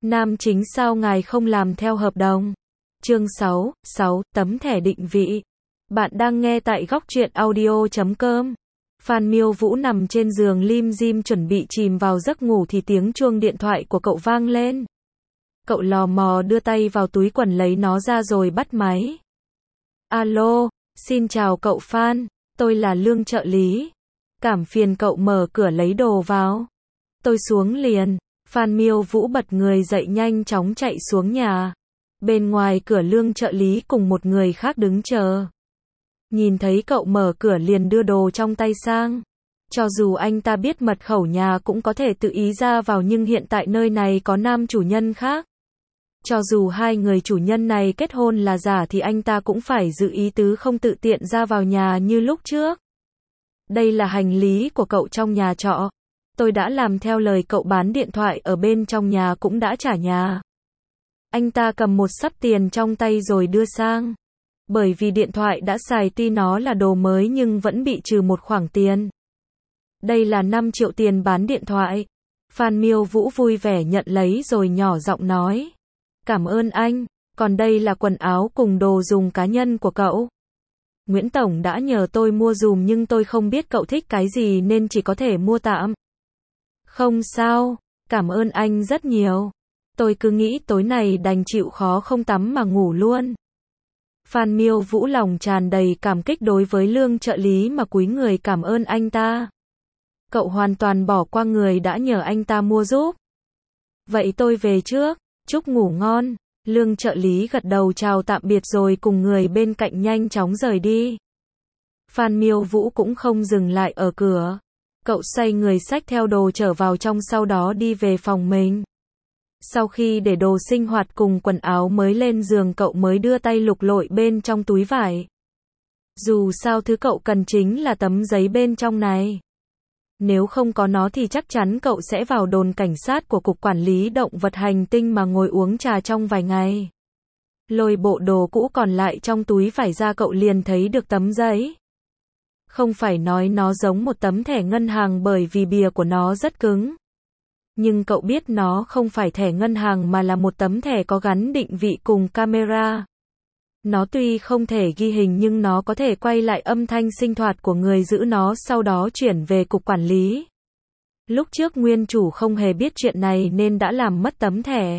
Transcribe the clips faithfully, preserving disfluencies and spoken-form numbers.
Nam chính sao ngài không làm theo hợp đồng? Chương sáu, sáu, tấm thẻ định vị. Bạn đang nghe tại góc truyện audio chấm com. Phan Miêu Vũ nằm trên giường lim dim chuẩn bị chìm vào giấc ngủ thì tiếng chuông điện thoại của cậu vang lên. Cậu lò mò đưa tay vào túi quần lấy nó ra rồi bắt máy. Alo, xin chào cậu Phan, tôi là Lương trợ lý. Cảm phiền cậu mở cửa lấy đồ vào. Tôi xuống liền. Phan Miêu Vũ bật người dậy nhanh chóng chạy xuống nhà. Bên ngoài cửa Lương trợ lý cùng một người khác đứng chờ. Nhìn thấy cậu mở cửa liền đưa đồ trong tay sang. Cho dù anh ta biết mật khẩu nhà cũng có thể tự ý ra vào nhưng hiện tại nơi này có nam chủ nhân khác. Cho dù hai người chủ nhân này kết hôn là giả thì anh ta cũng phải giữ ý tứ không tự tiện ra vào nhà như lúc trước. Đây là hành lý của cậu trong nhà trọ. Tôi đã làm theo lời cậu, bán điện thoại ở bên trong nhà cũng đã trả nhà. Anh ta cầm một xấp tiền trong tay rồi đưa sang. Bởi vì điện thoại đã xài, tuy nó là đồ mới nhưng vẫn bị trừ một khoản tiền. Đây là năm triệu tiền bán điện thoại. Phan Miêu Vũ vui vẻ nhận lấy rồi nhỏ giọng nói. Cảm ơn anh, còn đây là quần áo cùng đồ dùng cá nhân của cậu. Nguyễn Tổng đã nhờ tôi mua dùm nhưng tôi không biết cậu thích cái gì nên chỉ có thể mua tạm. Không sao, cảm ơn anh rất nhiều. Tôi cứ nghĩ tối này đành chịu khó không tắm mà ngủ luôn. Phan Miêu Vũ lòng tràn đầy cảm kích đối với Lương trợ lý mà cúi người cảm ơn anh ta. Cậu hoàn toàn bỏ qua người đã nhờ anh ta mua giúp. Vậy tôi về trước, chúc ngủ ngon. Lương trợ lý gật đầu chào tạm biệt rồi cùng người bên cạnh nhanh chóng rời đi. Phan Miêu Vũ cũng không dừng lại ở cửa. Cậu xoay người xách theo đồ trở vào trong, sau đó đi về phòng mình. Sau khi để đồ sinh hoạt cùng quần áo mới lên giường, cậu mới đưa tay lục lọi bên trong túi vải. Dù sao thứ cậu cần chính là tấm giấy bên trong này. Nếu không có nó thì chắc chắn cậu sẽ vào đồn cảnh sát của Cục Quản lý Động vật Hành tinh mà ngồi uống trà trong vài ngày. Lôi bộ đồ cũ còn lại trong túi vải ra, cậu liền thấy được tấm giấy. Không phải nói nó giống một tấm thẻ ngân hàng bởi vì bìa của nó rất cứng. Nhưng cậu biết nó không phải thẻ ngân hàng mà là một tấm thẻ có gắn định vị cùng camera. Nó tuy không thể ghi hình nhưng nó có thể quay lại âm thanh sinh hoạt của người giữ nó, sau đó chuyển về Cục Quản lý. Lúc trước nguyên chủ không hề biết chuyện này nên đã làm mất tấm thẻ.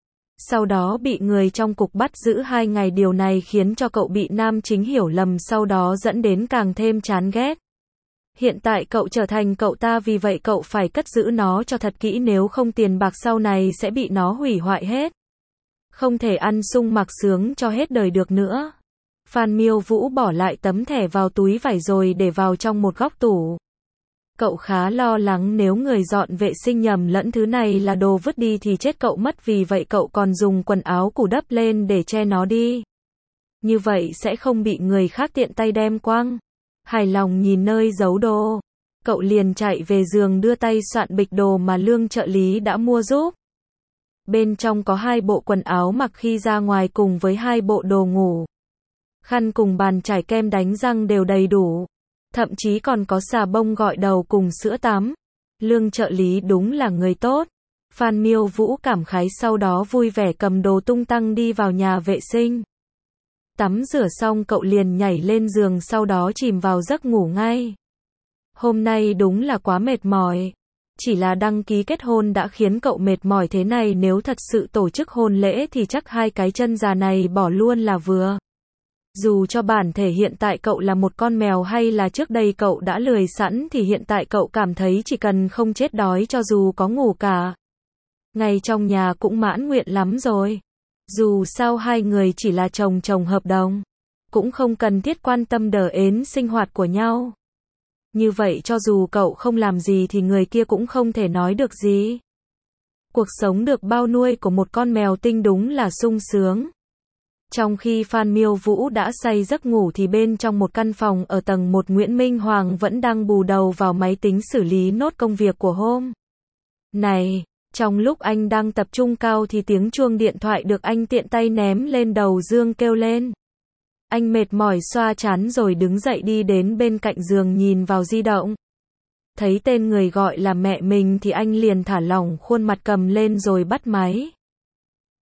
Sau đó bị người trong cục bắt giữ hai ngày, điều này khiến cho cậu bị nam chính hiểu lầm, sau đó dẫn đến càng thêm chán ghét. Hiện tại cậu trở thành cậu ta, vì vậy cậu phải cất giữ nó cho thật kỹ, nếu không tiền bạc sau này sẽ bị nó hủy hoại hết. Không thể ăn sung mặc sướng cho hết đời được nữa. Phan Miêu Vũ bỏ lại tấm thẻ vào túi vải rồi để vào trong một góc tủ. Cậu khá lo lắng nếu người dọn vệ sinh nhầm lẫn thứ này là đồ vứt đi thì chết cậu mất, vì vậy cậu còn dùng quần áo cũ đắp lên để che nó đi. Như vậy sẽ không bị người khác tiện tay đem quăng. Hài lòng nhìn nơi giấu đồ, cậu liền chạy về giường đưa tay soạn bịch đồ mà Lương trợ lý đã mua giúp. Bên trong có hai bộ quần áo mặc khi ra ngoài cùng với hai bộ đồ ngủ. Khăn cùng bàn chải kem đánh răng đều đầy đủ. Thậm chí còn có xà bông gội đầu cùng sữa tắm. Lương trợ lý đúng là người tốt. Phan Miêu Vũ cảm khái, sau đó vui vẻ cầm đồ tung tăng đi vào nhà vệ sinh. Tắm rửa xong cậu liền nhảy lên giường, sau đó chìm vào giấc ngủ ngay. Hôm nay đúng là quá mệt mỏi. Chỉ là đăng ký kết hôn đã khiến cậu mệt mỏi thế này, nếu thật sự tổ chức hôn lễ thì chắc hai cái chân già này bỏ luôn là vừa. Dù cho bản thể hiện tại cậu là một con mèo hay là trước đây cậu đã lười sẵn thì hiện tại cậu cảm thấy chỉ cần không chết đói cho dù có ngủ cả ngày trong nhà cũng mãn nguyện lắm rồi. Dù sao hai người chỉ là chồng chồng hợp đồng, cũng không cần thiết quan tâm đờ ến sinh hoạt của nhau. Như vậy cho dù cậu không làm gì thì người kia cũng không thể nói được gì. Cuộc sống được bao nuôi của một con mèo tinh đúng là sung sướng. Trong khi Phan Miêu Vũ đã say giấc ngủ thì bên trong một căn phòng ở tầng một, Nguyễn Minh Hoàng vẫn đang bù đầu vào máy tính xử lý nốt công việc của hôm này. Trong lúc anh đang tập trung cao thì tiếng chuông điện thoại được anh tiện tay ném lên đầu giường kêu lên. Anh mệt mỏi xoa trán rồi đứng dậy đi đến bên cạnh giường nhìn vào di động. Thấy tên người gọi là mẹ mình thì anh liền thả lỏng khuôn mặt cầm lên rồi bắt máy.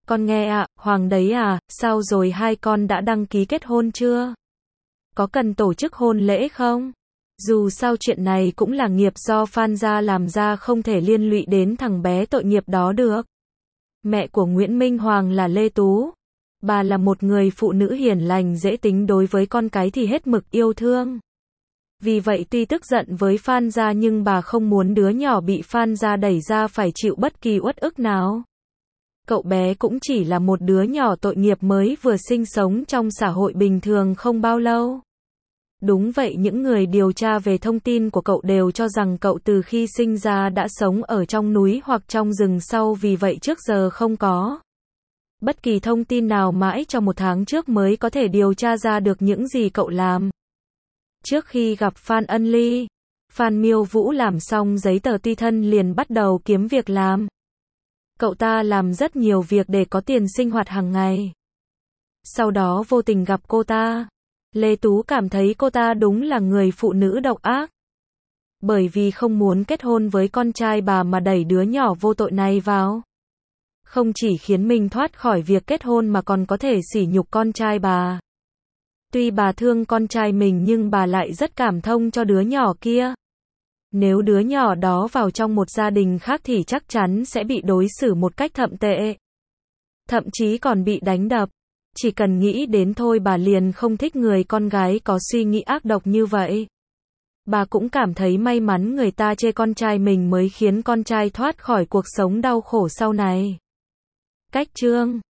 Con nghe ạ, Hoàng đấy à, sao rồi hai con đã đăng ký kết hôn chưa? Có cần tổ chức hôn lễ không? Dù sao chuyện này cũng là nghiệp do Phan gia làm ra, không thể liên lụy đến thằng bé tội nghiệp đó được. Mẹ của Nguyễn Minh Hoàng là Lê Tú. Bà là một người phụ nữ hiền lành dễ tính, đối với con cái thì hết mực yêu thương. Vì vậy tuy tức giận với Phan gia nhưng bà không muốn đứa nhỏ bị Phan gia đẩy ra phải chịu bất kỳ uất ức nào. Cậu bé cũng chỉ là một đứa nhỏ tội nghiệp mới vừa sinh sống trong xã hội bình thường không bao lâu. Đúng vậy, những người điều tra về thông tin của cậu đều cho rằng cậu từ khi sinh ra đã sống ở trong núi hoặc trong rừng sâu, vì vậy trước giờ không có bất kỳ thông tin nào, mãi cho một tháng trước mới có thể điều tra ra được những gì cậu làm. Trước khi gặp Phan Ân Ly, Phan Miêu Vũ làm xong giấy tờ tùy thân liền bắt đầu kiếm việc làm. Cậu ta làm rất nhiều việc để có tiền sinh hoạt hàng ngày. Sau đó vô tình gặp cô ta. Lê Tú cảm thấy cô ta đúng là người phụ nữ độc ác. Bởi vì không muốn kết hôn với con trai bà mà đẩy đứa nhỏ vô tội này vào. Không chỉ khiến mình thoát khỏi việc kết hôn mà còn có thể sỉ nhục con trai bà. Tuy bà thương con trai mình nhưng bà lại rất cảm thông cho đứa nhỏ kia. Nếu đứa nhỏ đó vào trong một gia đình khác thì chắc chắn sẽ bị đối xử một cách thậm tệ. Thậm chí còn bị đánh đập. Chỉ cần nghĩ đến thôi bà liền không thích người con gái có suy nghĩ ác độc như vậy. Bà cũng cảm thấy may mắn người ta chê con trai mình mới khiến con trai thoát khỏi cuộc sống đau khổ sau này. Cách chương